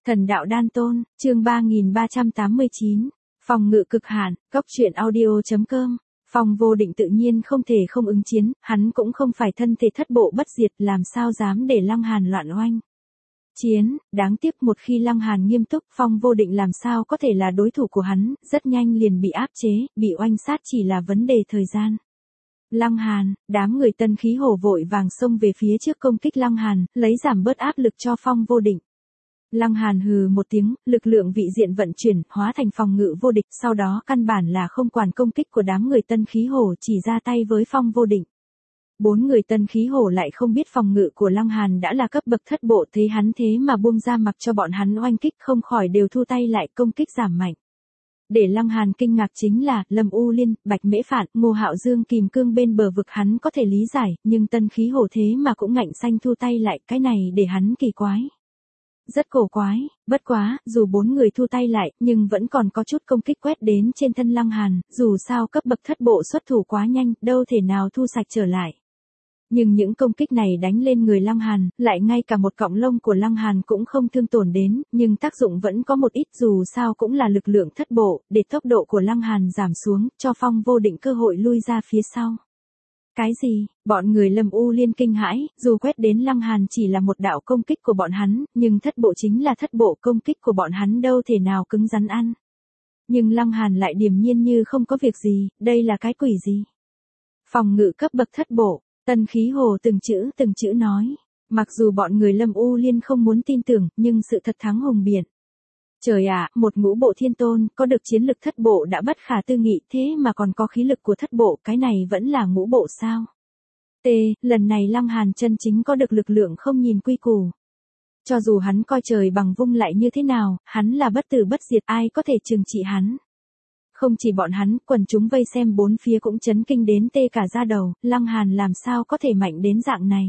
Thần đạo đan tôn, chương 3389, phòng ngự cực hạn, góc truyện audio.com. Phong Vô Định tự nhiên không thể không ứng chiến, hắn cũng không phải thân thể thất bộ bất diệt, làm sao dám để Lăng Hàn loạn oanh. Chiến, đáng tiếc một khi Lăng Hàn nghiêm túc, Phong Vô Định làm sao có thể là đối thủ của hắn, rất nhanh liền bị áp chế, bị oanh sát chỉ là vấn đề thời gian. Lăng Hàn, đám người Tân Khí Hổ vội vàng xông về phía trước công kích Lăng Hàn, lấy giảm bớt áp lực cho Phong Vô Định. Lăng Hàn hừ một tiếng, lực lượng vị diện vận chuyển, hóa thành phòng ngự vô địch, sau đó căn bản là không quản công kích của đám người Tân Khí Hổ, chỉ ra tay với Phong Vô Định. Bốn người Tân Khí Hổ lại không biết phòng ngự của Lăng Hàn đã là cấp bậc thất bộ, thấy hắn thế mà buông ra mặc cho bọn hắn oanh kích, không khỏi đều thu tay lại, công kích giảm mạnh. Để Lăng Hàn kinh ngạc chính là, Lâm U Liên, Bạch Mễ Phạn, Ngô Hạo Dương kìm cương bên bờ vực hắn có thể lý giải, nhưng Tân Khí Hổ thế mà cũng ngạnh xanh thu tay lại, cái này để hắn kỳ quái. Rất cổ quái, bất quá, dù bốn người thu tay lại, nhưng vẫn còn có chút công kích quét đến trên thân Lăng Hàn, dù sao cấp bậc thất bộ xuất thủ quá nhanh, đâu thể nào thu sạch trở lại. Nhưng những công kích này đánh lên người Lăng Hàn, lại ngay cả một cọng lông của Lăng Hàn cũng không thương tổn đến, nhưng tác dụng vẫn có một ít, dù sao cũng là lực lượng thất bộ, để tốc độ của Lăng Hàn giảm xuống, cho Phong Vô Định cơ hội lui ra phía sau. Cái gì? Bọn người Lâm U Liên kinh hãi, dù quét đến Lăng Hàn chỉ là một đạo công kích của bọn hắn, nhưng thất bộ chính là thất bộ, công kích của bọn hắn đâu thể nào cứng rắn ăn. Nhưng Lăng Hàn lại điềm nhiên như không có việc gì, đây là cái quỷ gì? Phòng ngự cấp bậc thất bộ, Tân Khí Hổ từng chữ nói. Mặc dù bọn người Lâm U Liên không muốn tin tưởng, nhưng sự thật thắng hùng biện. Trời ạ, một ngũ bộ thiên tôn, có được chiến lực thất bộ đã bất khả tư nghị, thế mà còn có khí lực của thất bộ, cái này vẫn là ngũ bộ sao? Lần này Lăng Hàn chân chính có được lực lượng không nhìn quy củ. Cho dù hắn coi trời bằng vung lại như thế nào, hắn là bất tử bất diệt, ai có thể trừng trị hắn. Không chỉ bọn hắn, quần chúng vây xem bốn phía cũng chấn kinh đến tê cả da đầu, Lăng Hàn làm sao có thể mạnh đến dạng này.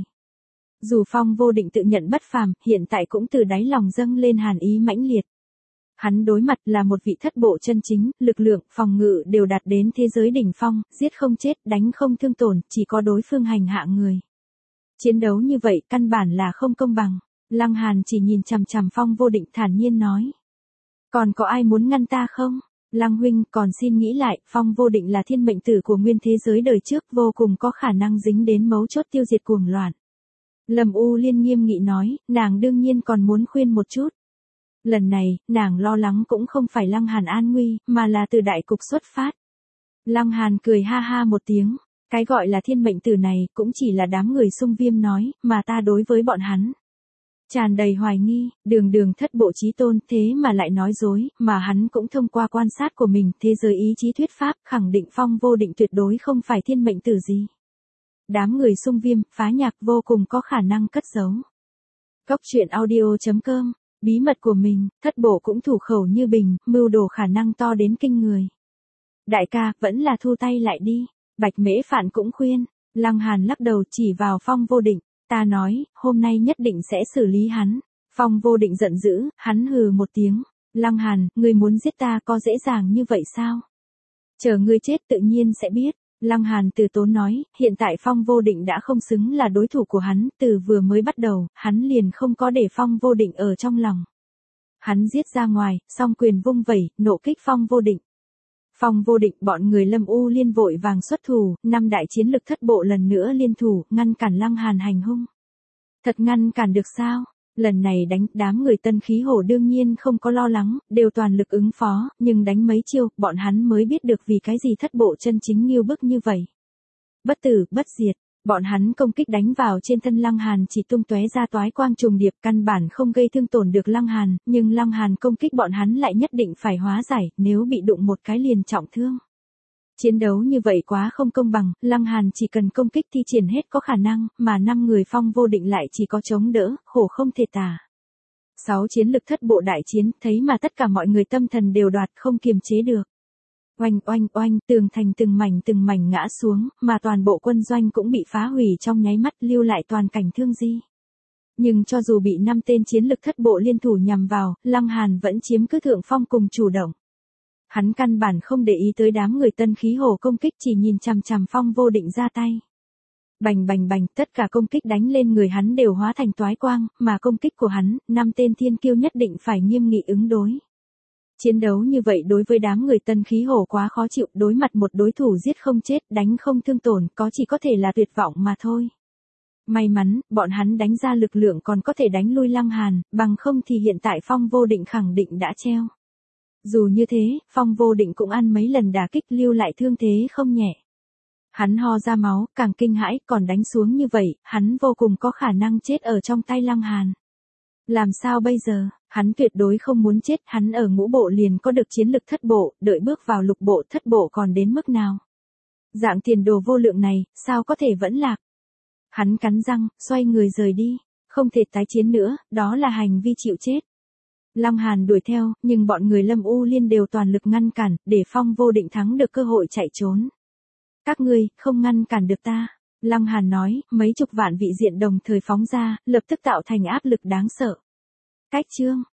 Dù Phong Vô Định tự nhận bất phàm, hiện tại cũng từ đáy lòng dâng lên hàn ý mãnh liệt. Hắn đối mặt là một vị thất bộ chân chính, lực lượng, phòng ngự đều đạt đến thế giới đỉnh phong, giết không chết, đánh không thương tổn, chỉ có đối phương hành hạ người. Chiến đấu như vậy căn bản là không công bằng. Lăng Hàn chỉ nhìn chằm chằm Phong Vô Định thản nhiên nói. Còn có ai muốn ngăn ta không? Lăng huynh, còn xin nghĩ lại, Phong Vô Định là thiên mệnh tử của nguyên thế giới đời trước, vô cùng có khả năng dính đến mấu chốt tiêu diệt cuồng loạn. Lâm U Liên nghiêm nghị nói, nàng đương nhiên còn muốn khuyên một chút. Lần này, nàng lo lắng cũng không phải Lăng Hàn an nguy, mà là từ đại cục xuất phát. Lăng Hàn cười ha ha một tiếng, cái gọi là thiên mệnh tử này cũng chỉ là đám người xung viêm nói, mà ta đối với bọn hắn. Tràn đầy hoài nghi, đường thất bộ chí tôn thế mà lại nói dối, mà hắn cũng thông qua quan sát của mình, thế giới ý chí thuyết pháp, khẳng định Phong Vô Định tuyệt đối không phải thiên mệnh tử gì. Đám người xung viêm, phá nhạc vô cùng có khả năng cất giấu. Góc truyện audio.com. Bí mật của mình, thất bộ cũng thủ khẩu như bình, mưu đồ khả năng to đến kinh người. Đại ca, vẫn là thu tay lại đi. Bạch Mễ Phạn cũng khuyên. Lăng Hàn lắc đầu chỉ vào Phong Vô Định. Ta nói, hôm nay nhất định sẽ xử lý hắn. Phong Vô Định giận dữ, hắn hừ một tiếng. Lăng Hàn, ngươi muốn giết ta có dễ dàng như vậy sao? Chờ ngươi chết tự nhiên sẽ biết. Lăng Hàn từ tốn nói, hiện tại Phong Vô Định đã không xứng là đối thủ của hắn, từ vừa mới bắt đầu, hắn liền không có để Phong Vô Định ở trong lòng. Hắn giết ra ngoài, song quyền vung vẩy, nộ kích Phong Vô Định. Phong Vô Định, bọn người Lâm U Liên vội vàng xuất thủ, năm đại chiến lực thất bộ lần nữa liên thủ, ngăn cản Lăng Hàn hành hung. Thật ngăn cản được sao? Lần này đánh, đám người Tân Khí Hổ đương nhiên không có lo lắng, đều toàn lực ứng phó, nhưng đánh mấy chiêu, bọn hắn mới biết được vì cái gì thất bộ chân chính nghiêu bức như vậy. Bất tử, bất diệt, bọn hắn công kích đánh vào trên thân Lăng Hàn chỉ tung tóe ra toái quang trùng điệp, căn bản không gây thương tổn được Lăng Hàn, nhưng Lăng Hàn công kích bọn hắn lại nhất định phải hóa giải, nếu bị đụng một cái liền trọng thương. Chiến đấu như vậy quá không công bằng, Lăng Hàn chỉ cần công kích thi triển hết có khả năng, mà 5 người Phong Vô Định lại chỉ có chống đỡ, khổ không thể tả. 6 chiến lực thất bộ đại chiến, thấy mà tất cả mọi người tâm thần đều đoạt, không kiềm chế được. Oanh oanh oanh, tường thành từng mảnh ngã xuống, mà toàn bộ quân doanh cũng bị phá hủy trong nháy mắt, lưu lại toàn cảnh thương di. Nhưng cho dù bị 5 tên chiến lực thất bộ liên thủ nhằm vào, Lăng Hàn vẫn chiếm cứ thượng phong cùng chủ động. Hắn căn bản không để ý tới đám người Tân Khí Hổ công kích, chỉ nhìn chằm chằm Phong Vô Định ra tay. Bành bành bành, tất cả công kích đánh lên người hắn đều hóa thành toái quang, mà công kích của hắn, 5 tên thiên kiêu nhất định phải nghiêm nghị ứng đối. Chiến đấu như vậy đối với đám người Tân Khí Hổ quá khó chịu, đối mặt một đối thủ giết không chết, đánh không thương tổn, chỉ có thể là tuyệt vọng mà thôi. May mắn, bọn hắn đánh ra lực lượng còn có thể đánh lui Lăng Hàn, bằng không thì hiện tại Phong Vô Định khẳng định đã treo. Dù như thế, Phong Vô Định cũng ăn mấy lần đả kích, lưu lại thương thế không nhẹ. Hắn ho ra máu, càng kinh hãi, còn đánh xuống như vậy, hắn vô cùng có khả năng chết ở trong tay Lăng Hàn. Làm sao bây giờ, hắn tuyệt đối không muốn chết, hắn ở ngũ bộ liền có được chiến lực thất bộ, đợi bước vào lục bộ thất bộ còn đến mức nào. Dạng tiền đồ vô lượng này, sao có thể vẫn lạc. Hắn cắn răng, xoay người rời đi, không thể tái chiến nữa, đó là hành vi chịu chết. Lăng Hàn đuổi theo, nhưng bọn người Lâm U Liên đều toàn lực ngăn cản, để Phong Vô Định thắng được cơ hội chạy trốn. Các ngươi, không ngăn cản được ta. Lăng Hàn nói, mấy chục vạn vị diện đồng thời phóng ra, lập tức tạo thành áp lực đáng sợ. Cách chương.